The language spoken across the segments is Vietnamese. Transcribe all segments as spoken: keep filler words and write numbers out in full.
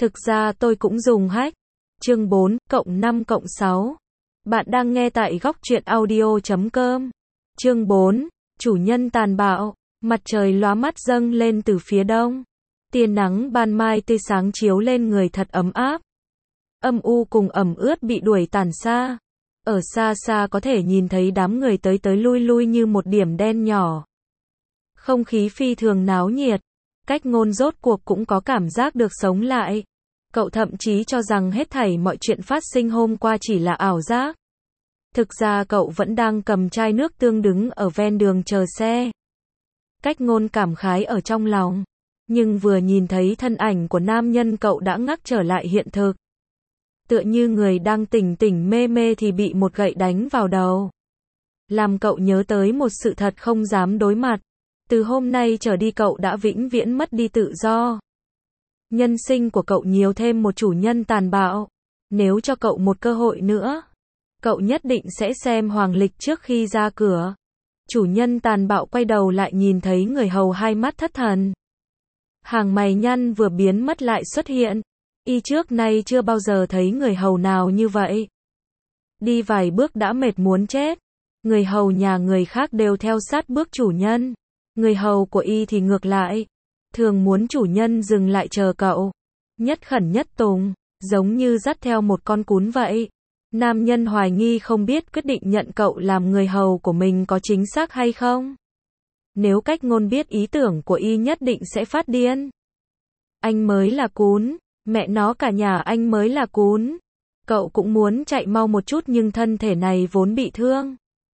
Thực ra tôi cũng dùng hack. Chương bốn, cộng năm cộng sáu. Bạn đang nghe tại góc truyện audio chấm com. Chương bốn, chủ nhân tàn bạo. Mặt trời lóa mắt dâng lên từ phía đông. Tia nắng ban mai tươi sáng chiếu lên người thật ấm áp. Âm u cùng ẩm ướt bị đuổi tàn xa. Ở xa xa có thể nhìn thấy đám người tới tới lui lui như một điểm đen nhỏ. Không khí phi thường náo nhiệt. Cách ngôn rốt cuộc cũng có cảm giác được sống lại. Cậu thậm chí cho rằng hết thảy mọi chuyện phát sinh hôm qua chỉ là ảo giác. Thực ra cậu vẫn đang cầm chai nước tương đứng ở ven đường chờ xe. Cách ngôn cảm khái ở trong lòng. Nhưng vừa nhìn thấy thân ảnh của nam nhân cậu đã ngắc trở lại hiện thực. Tựa như người đang tỉnh tỉnh mê mê thì bị một gậy đánh vào đầu. Làm cậu nhớ tới một sự thật không dám đối mặt. Từ hôm nay trở đi cậu đã vĩnh viễn mất đi tự do. Nhân sinh của cậu nhiều thêm một chủ nhân tàn bạo. Nếu cho cậu một cơ hội nữa, cậu nhất định sẽ xem hoàng lịch trước khi ra cửa. Chủ nhân tàn bạo quay đầu lại nhìn thấy người hầu hai mắt thất thần. Hàng mày nhăn vừa biến mất lại xuất hiện. Y trước nay chưa bao giờ thấy người hầu nào như vậy. Đi vài bước đã mệt muốn chết. Người hầu nhà người khác đều theo sát bước chủ nhân. Người hầu của Y thì ngược lại. Thường muốn chủ nhân dừng lại chờ cậu. Nhất khẩn nhất tùng, giống như dắt theo một con cún vậy. Nam nhân hoài nghi không biết quyết định nhận cậu làm người hầu của mình có chính xác hay không. Nếu cách ngôn biết ý tưởng của Y nhất định sẽ phát điên. Anh mới là cún, mẹ nó cả nhà anh mới là cún. Cậu cũng muốn chạy mau một chút nhưng thân thể này vốn bị thương.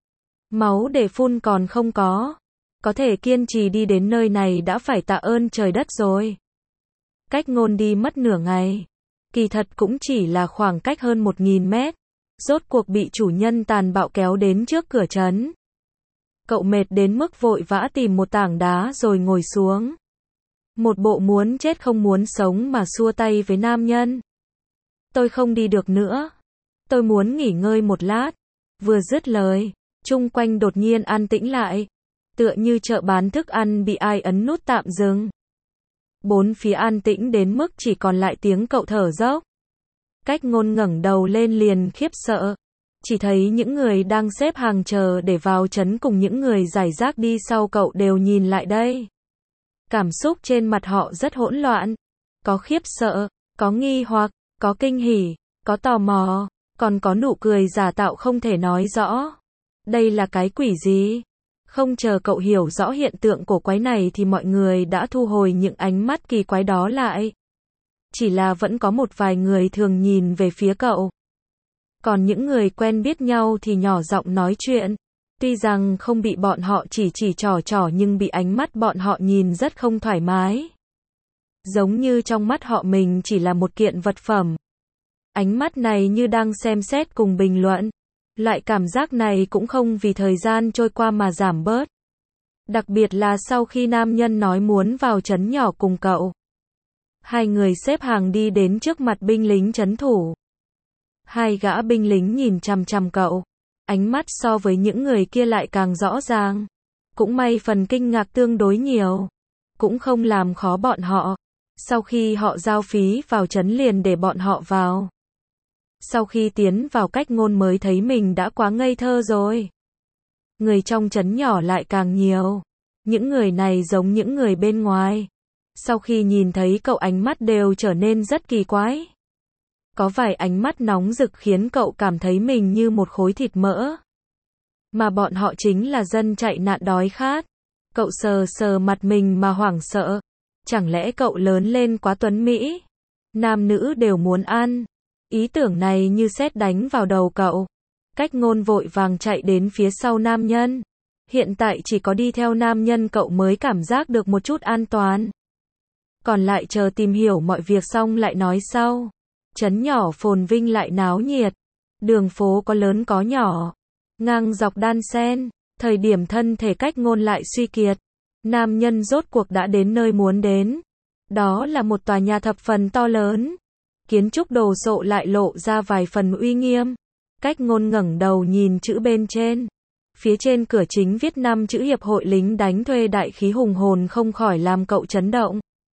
Máu để phun còn không có. Có thể kiên trì đi đến nơi này đã phải tạ ơn trời đất rồi. Cách ngôn đi mất nửa ngày. Kỳ thật cũng chỉ là khoảng cách hơn một nghìn mét. Rốt cuộc bị chủ nhân tàn bạo kéo đến trước cửa trấn. Cậu mệt đến mức vội vã tìm một tảng đá rồi ngồi xuống. Một bộ muốn chết không muốn sống mà xua tay với nam nhân. Tôi không đi được nữa. Tôi muốn nghỉ ngơi một lát. Vừa dứt lời, chung quanh đột nhiên an tĩnh lại. Tựa như chợ bán thức ăn bị ai ấn nút tạm dừng. Bốn phía an tĩnh đến mức chỉ còn lại tiếng cậu thở dốc. Cách ngôn ngẩng đầu lên liền khiếp sợ. Chỉ thấy những người đang xếp hàng chờ để vào trấn cùng những người rải rác đi sau cậu đều nhìn lại đây. Cảm xúc trên mặt họ rất hỗn loạn. Có khiếp sợ, có nghi hoặc, có kinh hỉ, có tò mò, còn có nụ cười giả tạo không thể nói rõ. Đây là cái quỷ gì? Không chờ cậu hiểu rõ hiện tượng cổ quái này thì mọi người đã thu hồi những ánh mắt kỳ quái đó lại. Chỉ là vẫn có một vài người thường nhìn về phía cậu. Còn những người quen biết nhau thì nhỏ giọng nói chuyện. Tuy rằng không bị bọn họ chỉ chỉ trò trò nhưng bị ánh mắt bọn họ nhìn rất không thoải mái. Giống như trong mắt họ mình chỉ là một kiện vật phẩm. Ánh mắt này như đang xem xét cùng bình luận. Loại cảm giác này cũng không vì thời gian trôi qua mà giảm bớt. Đặc biệt là sau khi nam nhân nói muốn vào trấn nhỏ cùng cậu. Hai người xếp hàng đi đến trước mặt binh lính trấn thủ. Hai gã binh lính nhìn chằm chằm cậu. Ánh mắt so với những người kia lại càng rõ ràng. Cũng may phần kinh ngạc tương đối nhiều. Cũng không làm khó bọn họ. Sau khi họ giao phí vào trấn liền để bọn họ vào. Sau khi tiến vào cách ngôn mới thấy mình đã quá ngây thơ rồi. Người trong trấn nhỏ lại càng nhiều. Những người này giống những người bên ngoài. Sau khi nhìn thấy cậu ánh mắt đều trở nên rất kỳ quái. Có vài ánh mắt nóng rực khiến cậu cảm thấy mình như một khối thịt mỡ. Mà bọn họ chính là dân chạy nạn đói khát. Cậu sờ sờ mặt mình mà hoảng sợ. Chẳng lẽ cậu lớn lên quá tuấn mỹ? Nam nữ đều muốn ăn. Ý tưởng này như sét đánh vào đầu cậu. Cách ngôn vội vàng chạy đến phía sau nam nhân. Hiện tại chỉ có đi theo nam nhân cậu mới cảm giác được một chút an toàn. Còn lại chờ tìm hiểu mọi việc xong lại nói sau. Trấn nhỏ phồn vinh lại náo nhiệt. Đường phố có lớn có nhỏ. Ngang dọc đan xen. Thời điểm thân thể cách ngôn lại suy kiệt. Nam nhân rốt cuộc đã đến nơi muốn đến. Đó là một tòa nhà thập phần to lớn. Kiến trúc đồ sộ lại lộ ra vài phần uy nghiêm. Cách ngôn ngẩng đầu nhìn chữ bên trên. Phía trên cửa chính viết năm chữ Hiệp hội lính đánh thuê đại khí hùng hồn không khỏi làm cậu chấn động.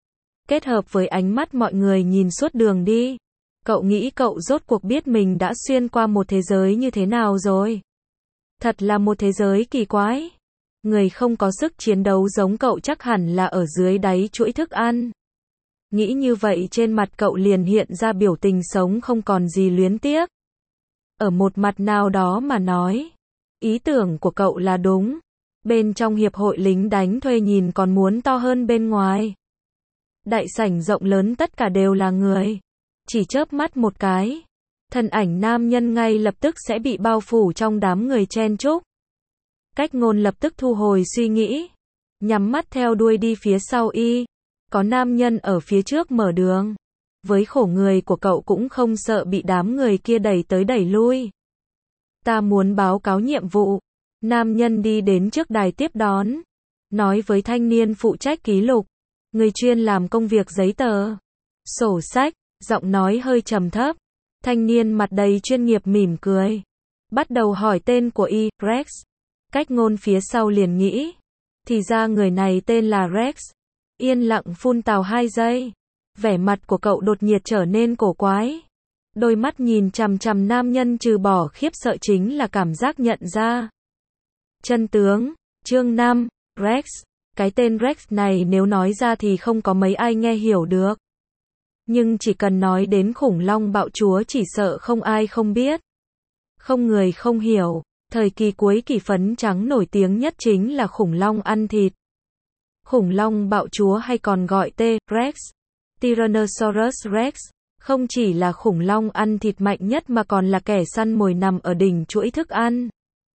kết hợp với ánh mắt mọi người nhìn suốt đường đi. Cậu nghĩ cậu rốt cuộc biết mình đã xuyên qua một thế giới như thế nào rồi. Thật là một thế giới kỳ quái. Người không có sức chiến đấu giống cậu chắc hẳn là ở dưới đáy chuỗi thức ăn. Nghĩ như vậy trên mặt cậu liền hiện ra biểu tình sống không còn gì luyến tiếc. Ở một mặt nào đó mà nói, ý tưởng của cậu là đúng. Bên trong hiệp hội lính đánh thuê nhìn còn muốn to hơn bên ngoài. Đại sảnh rộng lớn tất cả đều là người. Chỉ chớp mắt một cái, thân ảnh nam nhân ngay lập tức sẽ bị bao phủ trong đám người chen chúc. Cách Ngôn lập tức thu hồi suy nghĩ, nhắm mắt theo đuôi đi phía sau y. Có nam nhân ở phía trước mở đường. Với khổ người của cậu cũng không sợ bị đám người kia đẩy tới đẩy lui. Ta muốn báo cáo nhiệm vụ. Nam nhân đi đến trước đài tiếp đón. Nói với thanh niên phụ trách ký lục. Người chuyên làm công việc giấy tờ. Sổ sách, giọng nói hơi trầm thấp. Thanh niên mặt đầy chuyên nghiệp mỉm cười. Bắt đầu hỏi tên của y, Rex. Cách Ngôn phía sau liền nghĩ. Thì ra người này tên là Rex. Yên lặng phun tào hai giây. Vẻ mặt của cậu đột nhiệt trở nên cổ quái. Đôi mắt nhìn chằm chằm nam nhân trừ bỏ khiếp sợ chính là cảm giác nhận ra. Chân tướng, chương năm, Rex. Cái tên Rex này nếu nói ra thì không có mấy ai nghe hiểu được. Nhưng chỉ cần nói đến khủng long bạo chúa chỉ sợ không ai không biết. Không người không hiểu, thời kỳ cuối kỳ phấn trắng nổi tiếng nhất chính là khủng long ăn thịt. Khủng long bạo chúa hay còn gọi T-Rex, Tyrannosaurus Rex, không chỉ là khủng long ăn thịt mạnh nhất mà còn là kẻ săn mồi nằm ở đỉnh chuỗi thức ăn.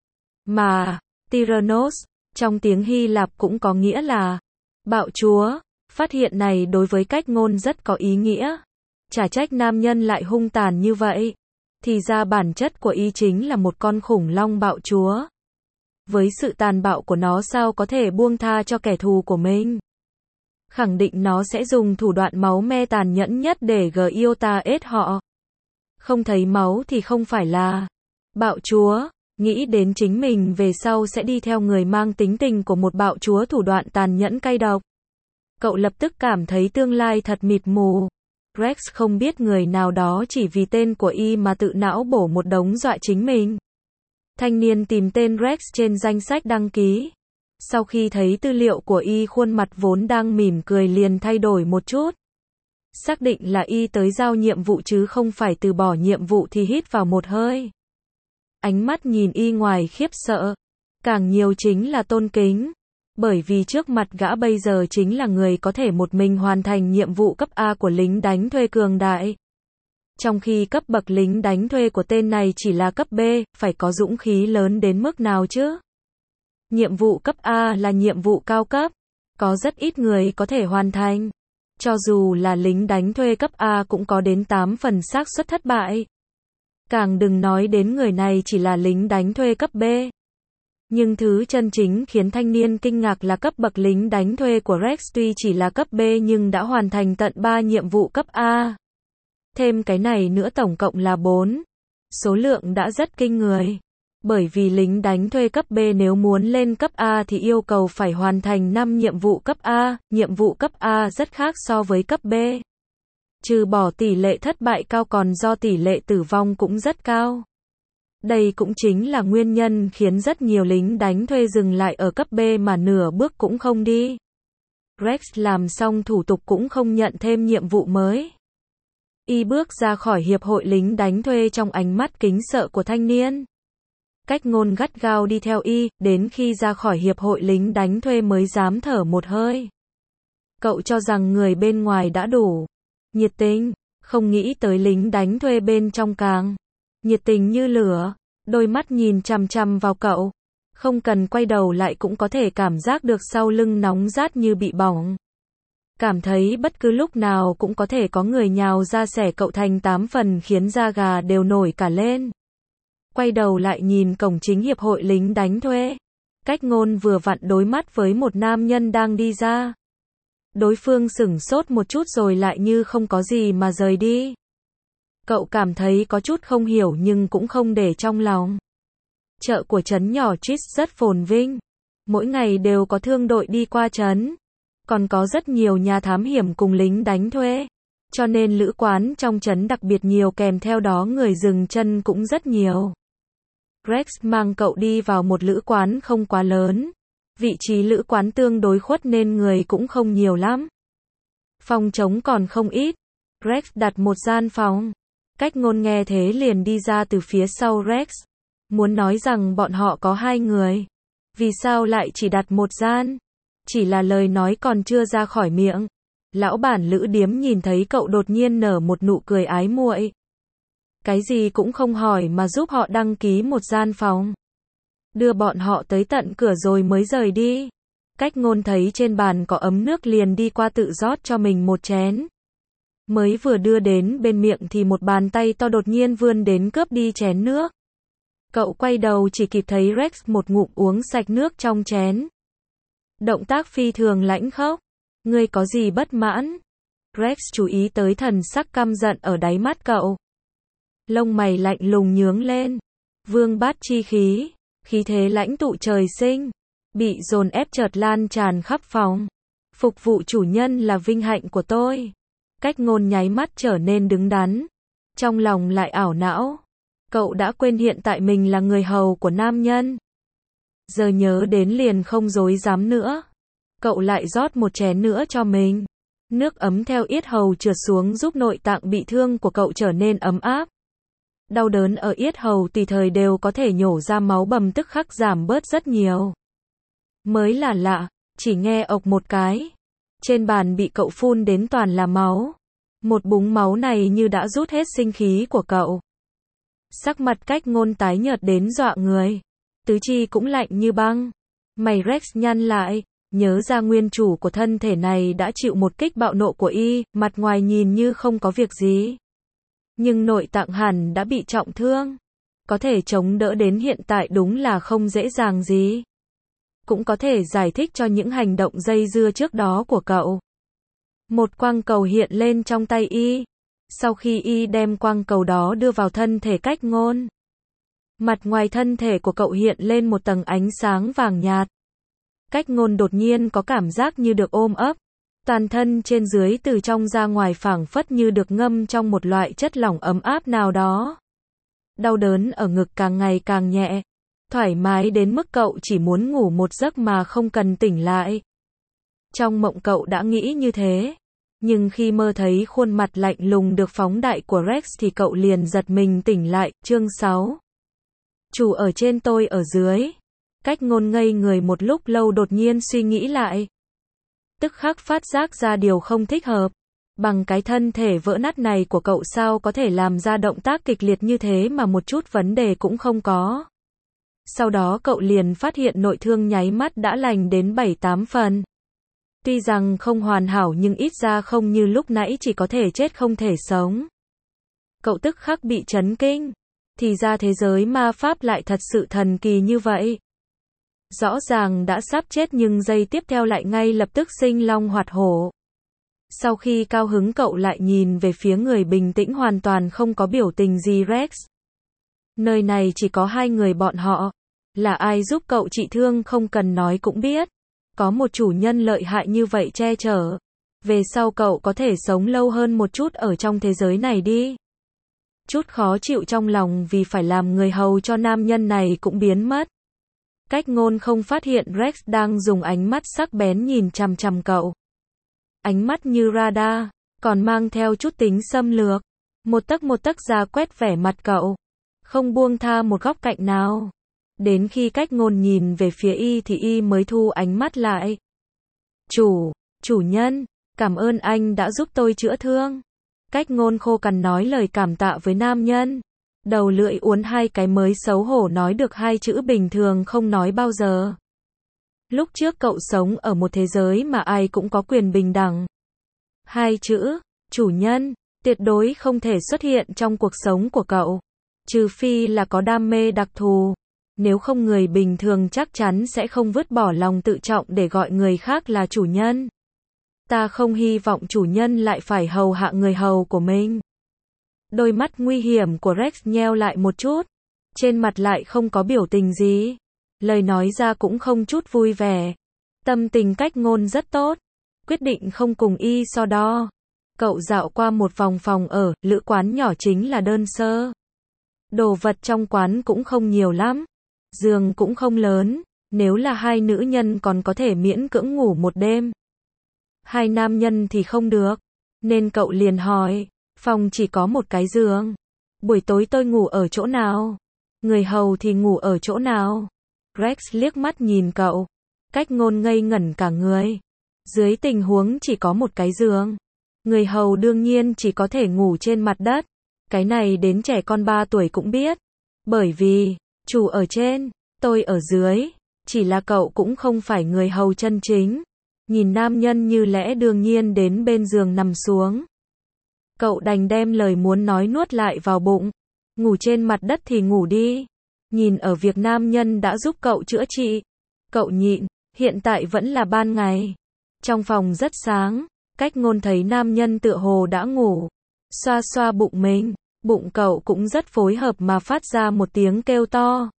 Mà, Tyrannos, trong tiếng Hy Lạp cũng có nghĩa là bạo chúa. Phát hiện này đối với Cách Ngôn rất có ý nghĩa. Chả trách nam nhân lại hung tàn như vậy. Thì ra bản chất của y chính là một con khủng long bạo chúa. Với sự tàn bạo của nó sao có thể buông tha cho kẻ thù của mình. Khẳng định nó sẽ dùng thủ đoạn máu me tàn nhẫn nhất để giết họ. Không thấy máu thì không phải là bạo chúa. Nghĩ đến chính mình về sau sẽ đi theo người mang tính tình của một bạo chúa thủ đoạn tàn nhẫn cay độc. Cậu lập tức cảm thấy tương lai thật mịt mù. Rex không biết người nào đó chỉ vì tên của y mà tự não bổ một đống dọa chính mình. Thanh niên tìm tên Rex trên danh sách đăng ký. Sau khi thấy tư liệu của y khuôn mặt vốn đang mỉm cười liền thay đổi một chút. Xác định là y tới giao nhiệm vụ chứ không phải từ bỏ nhiệm vụ thì hít vào một hơi. Ánh mắt nhìn y ngoài khiếp sợ. Càng nhiều chính là tôn kính. Bởi vì trước mặt gã bây giờ chính là người có thể một mình hoàn thành nhiệm vụ cấp A của lính đánh thuê cường đại. Trong khi cấp bậc lính đánh thuê của tên này chỉ là cấp B, phải có dũng khí lớn đến mức nào chứ? Nhiệm vụ cấp A là nhiệm vụ cao cấp. Có rất ít người có thể hoàn thành. Cho dù là lính đánh thuê cấp A cũng có đến tám phần xác suất thất bại. Càng đừng nói đến người này chỉ là lính đánh thuê cấp B. Nhưng thứ chân chính khiến thanh niên kinh ngạc là cấp bậc lính đánh thuê của Rex tuy chỉ là cấp B nhưng đã hoàn thành tận ba nhiệm vụ cấp A. Thêm cái này nữa tổng cộng là bốn. Số lượng đã rất kinh người. Bởi vì lính đánh thuê cấp B nếu muốn lên cấp A thì yêu cầu phải hoàn thành năm nhiệm vụ cấp A, nhiệm vụ cấp A rất khác so với cấp B. Trừ bỏ tỷ lệ thất bại cao còn do tỷ lệ tử vong cũng rất cao. Đây cũng chính là nguyên nhân khiến rất nhiều lính đánh thuê dừng lại ở cấp B mà nửa bước cũng không đi. Rex làm xong thủ tục cũng không nhận thêm nhiệm vụ mới. Y bước ra khỏi hiệp hội lính đánh thuê trong ánh mắt kính sợ của thanh niên. Cách Ngôn gắt gao đi theo y, đến khi ra khỏi hiệp hội lính đánh thuê mới dám thở một hơi. Cậu cho rằng người bên ngoài đã đủ nhiệt tình, không nghĩ tới lính đánh thuê bên trong càng nhiệt tình như lửa, đôi mắt nhìn chằm chằm vào cậu. Không cần quay đầu lại cũng có thể cảm giác được sau lưng nóng rát như bị bỏng. Cảm thấy bất cứ lúc nào cũng có thể có người nhào ra xẻ cậu thành tám phần khiến da gà đều nổi cả lên. Quay đầu lại nhìn cổng chính hiệp hội lính đánh thuê. Cách Ngôn vừa vặn đối mắt với một nam nhân đang đi ra. Đối phương sửng sốt một chút rồi lại như không có gì mà rời đi. Cậu cảm thấy có chút không hiểu nhưng cũng không để trong lòng. Chợ của trấn nhỏ Chis rất phồn vinh. Mỗi ngày đều có thương đội đi qua trấn. còn có rất nhiều nhà thám hiểm cùng lính đánh thuê. Cho nên lữ quán trong trấn đặc biệt nhiều, kèm theo đó người dừng chân cũng rất nhiều. Rex mang cậu đi vào một lữ quán không quá lớn. Vị trí lữ quán tương đối khuất nên người cũng không nhiều lắm. Phòng trống còn không ít. Rex đặt một gian phòng. Cách ngôn nghe thế liền đi ra từ phía sau Rex. Muốn nói rằng bọn họ có hai người. Vì sao lại chỉ đặt một gian? Chỉ là lời nói còn chưa ra khỏi miệng. Lão bản lữ điếm nhìn thấy cậu đột nhiên nở một nụ cười ái muội. Cái gì cũng không hỏi mà giúp họ đăng ký một gian phòng. Đưa bọn họ tới tận cửa rồi mới rời đi. Cách ngôn thấy trên bàn có ấm nước liền đi qua tự rót cho mình một chén. Mới vừa đưa đến bên miệng thì một bàn tay to đột nhiên vươn đến cướp đi chén nước. Cậu quay đầu chỉ kịp thấy Rex một ngụm uống sạch nước trong chén. Động tác phi thường lãnh khốc. Ngươi có gì bất mãn? Rex chú ý tới thần sắc căm giận ở đáy mắt cậu. Lông mày lạnh lùng nhướng lên. Vương bát chi khí. Khí thế lãnh tụ trời sinh. Bị dồn ép chợt lan tràn khắp phòng. Phục vụ chủ nhân là vinh hạnh của tôi. Cách ngôn nháy mắt trở nên đứng đắn. Trong lòng lại ảo não. Cậu đã quên hiện tại mình là người hầu của nam nhân. Giờ nhớ đến liền không dối dám nữa. Cậu lại rót một chén nữa cho mình. Nước ấm theo yết hầu trượt xuống giúp nội tạng bị thương của cậu trở nên ấm áp. Đau đớn ở yết hầu tùy thời đều có thể nhổ ra máu bầm tức khắc giảm bớt rất nhiều. Mới là lạ, chỉ nghe ộc một cái. Trên bàn bị cậu phun đến toàn là máu. Một búng máu này như đã rút hết sinh khí của cậu. Sắc mặt cách ngôn tái nhợt đến dọa người. Tứ chi cũng lạnh như băng. Mày Rex nhăn lại. Nhớ ra nguyên chủ của thân thể này đã chịu một kích bạo nộ của y, mặt ngoài nhìn như không có việc gì. Nhưng nội tạng hẳn đã bị trọng thương. Có thể chống đỡ đến hiện tại đúng là không dễ dàng gì. Cũng có thể giải thích cho những hành động dây dưa trước đó của cậu. Một quang cầu hiện lên trong tay y. Sau khi y đem quang cầu đó đưa vào thân thể cách ngôn. Mặt ngoài thân thể của cậu hiện lên một tầng ánh sáng vàng nhạt. Cách ngôn đột nhiên có cảm giác như được ôm ấp. Toàn thân trên dưới từ trong ra ngoài phảng phất như được ngâm trong một loại chất lỏng ấm áp nào đó. Đau đớn ở ngực càng ngày càng nhẹ. Thoải mái đến mức cậu chỉ muốn ngủ một giấc mà không cần tỉnh lại. Trong mộng cậu đã nghĩ như thế. Nhưng khi mơ thấy khuôn mặt lạnh lùng được phóng đại của Rex thì cậu liền giật mình tỉnh lại. Chương sáu. Chủ ở trên tôi ở dưới. Cách ngôn ngây người một lúc lâu đột nhiên suy nghĩ lại. Tức khắc phát giác ra điều không thích hợp. Bằng cái thân thể vỡ nát này của cậu sao có thể làm ra động tác kịch liệt như thế mà một chút vấn đề cũng không có. Sau đó cậu liền phát hiện nội thương nháy mắt đã lành đến bảy tám phần. Tuy rằng không hoàn hảo nhưng ít ra không như lúc nãy chỉ có thể chết không thể sống. Cậu tức khắc bị chấn kinh. Thì ra thế giới ma pháp lại thật sự thần kỳ như vậy. Rõ ràng đã sắp chết nhưng giây tiếp theo lại ngay lập tức sinh long hoạt hổ. Sau khi cao hứng cậu lại nhìn về phía người bình tĩnh hoàn toàn không có biểu tình gì Rex. Nơi này chỉ có hai người bọn họ. Là ai giúp cậu trị thương không cần nói cũng biết. Có một chủ nhân lợi hại như vậy che chở. Về sau cậu có thể sống lâu hơn một chút ở trong thế giới này đi. Chút khó chịu trong lòng vì phải làm người hầu cho nam nhân này cũng biến mất. Cách ngôn không phát hiện Rex đang dùng ánh mắt sắc bén nhìn chằm chằm cậu. Ánh mắt như radar, còn mang theo chút tính xâm lược. Một tấc một tấc ra quét vẻ mặt cậu. Không buông tha một góc cạnh nào. Đến khi cách ngôn nhìn về phía y thì y mới thu ánh mắt lại. Chủ, chủ nhân, cảm ơn anh đã giúp tôi chữa thương. Cách ngôn khô cằn nói lời cảm tạ với nam nhân. Đầu lưỡi uốn hai cái mới xấu hổ nói được hai chữ bình thường không nói bao giờ. Lúc trước cậu sống ở một thế giới mà ai cũng có quyền bình đẳng. Hai chữ, chủ nhân, tuyệt đối không thể xuất hiện trong cuộc sống của cậu. Trừ phi là có đam mê đặc thù. Nếu không người bình thường chắc chắn sẽ không vứt bỏ lòng tự trọng để gọi người khác là chủ nhân. Ta không hy vọng chủ nhân lại phải hầu hạ người hầu của mình. Đôi mắt nguy hiểm của Rex nheo lại một chút. Trên mặt lại không có biểu tình gì. Lời nói ra cũng không chút vui vẻ. Tâm tình cách ngôn rất tốt. quyết định không cùng y so đo. Cậu dạo qua một vòng phòng ở, lữ quán nhỏ chính là đơn sơ. Đồ vật trong quán cũng không nhiều lắm. Giường cũng không lớn, nếu là hai nữ nhân còn có thể miễn cưỡng ngủ một đêm. Hai nam nhân thì không được. Nên cậu liền hỏi, phòng chỉ có một cái giường. Buổi tối tôi ngủ ở chỗ nào? Người hầu thì ngủ ở chỗ nào? Rex liếc mắt nhìn cậu. Cách Ngôn ngây ngẩn cả người. Dưới tình huống chỉ có một cái giường, người hầu đương nhiên chỉ có thể ngủ trên mặt đất. Cái này đến trẻ con ba tuổi cũng biết. Bởi vì, chủ ở trên, tôi ở dưới. Chỉ là cậu cũng không phải người hầu chân chính. Nhìn nam nhân như lẽ đương nhiên đến bên giường nằm xuống. Cậu đành đem lời muốn nói nuốt lại vào bụng. Ngủ trên mặt đất thì ngủ đi. Nhìn ở việc nam nhân đã giúp cậu chữa trị. Cậu nhịn, hiện tại vẫn là ban ngày. Trong phòng rất sáng, Cách Ngôn thấy nam nhân tựa hồ đã ngủ. Xoa xoa bụng mình, bụng cậu cũng rất phối hợp mà phát ra một tiếng kêu to.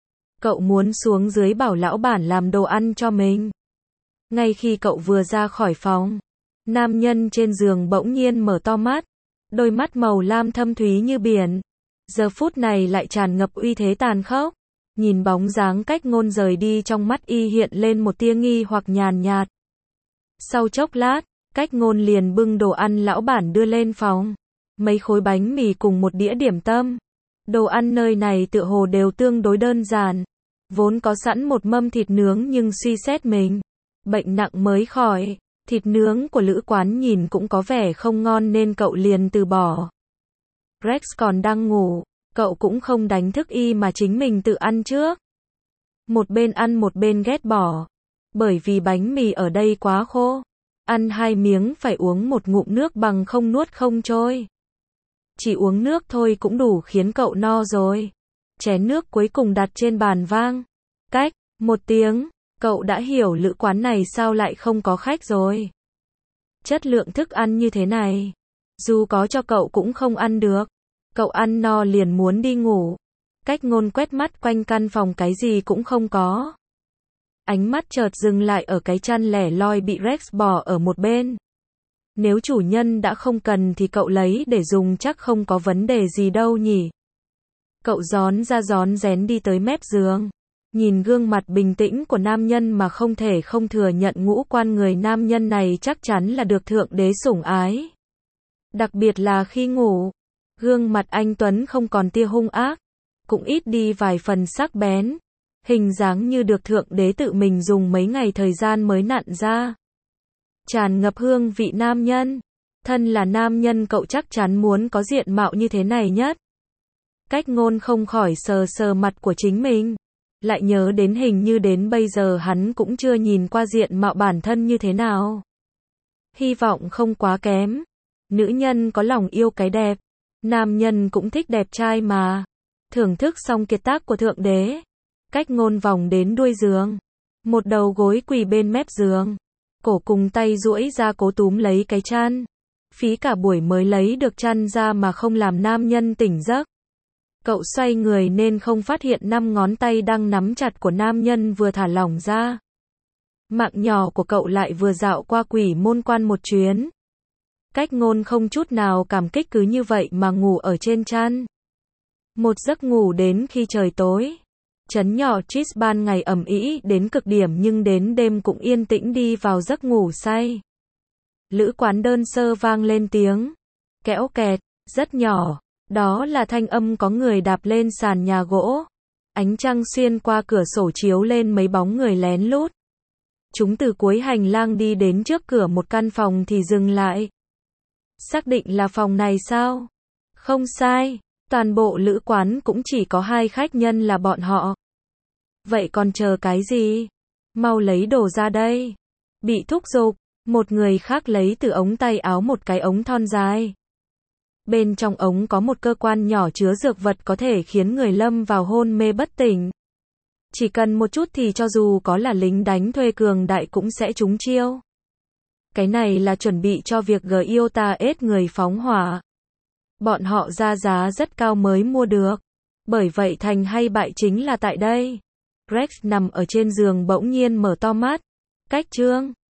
Cậu muốn xuống dưới bảo lão bản làm đồ ăn cho mình. Ngay khi cậu vừa ra khỏi phòng, nam nhân trên giường bỗng nhiên mở to mắt. Đôi mắt màu lam thâm thúy như biển. Giờ phút này lại tràn ngập uy thế tàn khốc. Nhìn bóng dáng Cách Ngôn rời đi trong mắt y hiện lên một tia nghi hoặc nhàn nhạt. Sau chốc lát, Cách Ngôn liền bưng đồ ăn lão bản đưa lên phòng. Mấy khối bánh mì cùng một đĩa điểm tâm. Đồ ăn nơi này tựa hồ đều tương đối đơn giản. Vốn có sẵn một mâm thịt nướng nhưng suy xét mình. Bệnh nặng mới khỏi. Thịt nướng của lữ quán nhìn cũng có vẻ không ngon nên cậu liền từ bỏ. Rex còn đang ngủ. Cậu cũng không đánh thức y mà chính mình tự ăn trước. Một bên ăn một bên ghét bỏ. Bởi vì bánh mì ở đây quá khô. Ăn hai miếng phải uống một ngụm nước bằng không nuốt không trôi. Chỉ uống nước thôi cũng đủ khiến cậu no rồi. Chén nước cuối cùng đặt trên bàn vang. Cách, một tiếng, cậu đã hiểu lữ quán này sao lại không có khách rồi. Chất lượng thức ăn như thế này, dù có cho cậu cũng không ăn được. Cậu ăn no liền muốn đi ngủ. Cách Ngôn quét mắt quanh căn phòng cái gì cũng không có. Ánh mắt chợt dừng lại ở cái chăn lẻ loi bị Rex bỏ ở một bên. Nếu chủ nhân đã không cần thì cậu lấy để dùng chắc không có vấn đề gì đâu nhỉ. Cậu rón ra rón rén đi tới mép giường. Nhìn gương mặt bình tĩnh của nam nhân mà không thể không thừa nhận ngũ quan người nam nhân này chắc chắn là được thượng đế sủng ái. Đặc biệt là khi ngủ. Gương mặt anh Tuấn không còn tia hung ác. Cũng ít đi vài phần sắc bén. Hình dáng như được thượng đế tự mình dùng mấy ngày thời gian mới nặn ra. Tràn ngập hương vị nam nhân. Thân là nam nhân cậu chắc chắn muốn có diện mạo như thế này nhất. Cách Ngôn không khỏi sờ sờ mặt của chính mình. Lại nhớ đến hình như đến bây giờ hắn cũng chưa nhìn qua diện mạo bản thân như thế nào. Hy vọng không quá kém. Nữ nhân có lòng yêu cái đẹp. Nam nhân cũng thích đẹp trai mà. Thưởng thức xong kiệt tác của thượng đế. Cách Ngôn vòng đến đuôi giường. Một đầu gối quỳ bên mép giường. Cổ cùng tay duỗi ra cố túm lấy cái chăn. Phí cả buổi mới lấy được chăn ra mà không làm nam nhân tỉnh giấc. Cậu xoay người nên không phát hiện năm ngón tay đang nắm chặt của nam nhân vừa thả lỏng ra. Mạng nhỏ của cậu lại vừa dạo qua quỷ môn quan một chuyến. Cách Ngôn không chút nào cảm kích cứ như vậy mà ngủ ở trên chăn. Một giấc ngủ đến khi trời tối. Trấn nhỏ Cheese ban ngày ầm ĩ đến cực điểm nhưng đến đêm cũng yên tĩnh đi vào giấc ngủ say. Lữ quán đơn sơ vang lên tiếng kéo kẹt, rất nhỏ. Đó là thanh âm có người đạp lên sàn nhà gỗ. Ánh trăng xuyên qua cửa sổ chiếu lên mấy bóng người lén lút. Chúng từ cuối hành lang đi đến trước cửa một căn phòng thì dừng lại. Xác định là phòng này sao? Không sai, toàn bộ lữ quán cũng chỉ có hai khách nhân là bọn họ. Vậy còn chờ cái gì? Mau lấy đồ ra đây. Bị thúc giục, một người khác lấy từ ống tay áo một cái ống thon dài. Bên trong ống có một cơ quan nhỏ chứa dược vật có thể khiến người lâm vào hôn mê bất tỉnh. Chỉ cần một chút thì cho dù có là lính đánh thuê cường đại cũng sẽ trúng chiêu. Cái này là chuẩn bị cho việc Giota ết người phóng hỏa. Bọn họ ra giá rất cao mới mua được. Bởi vậy thành hay bại chính là tại đây. Rex nằm ở trên giường bỗng nhiên mở to mắt. Cách Trương.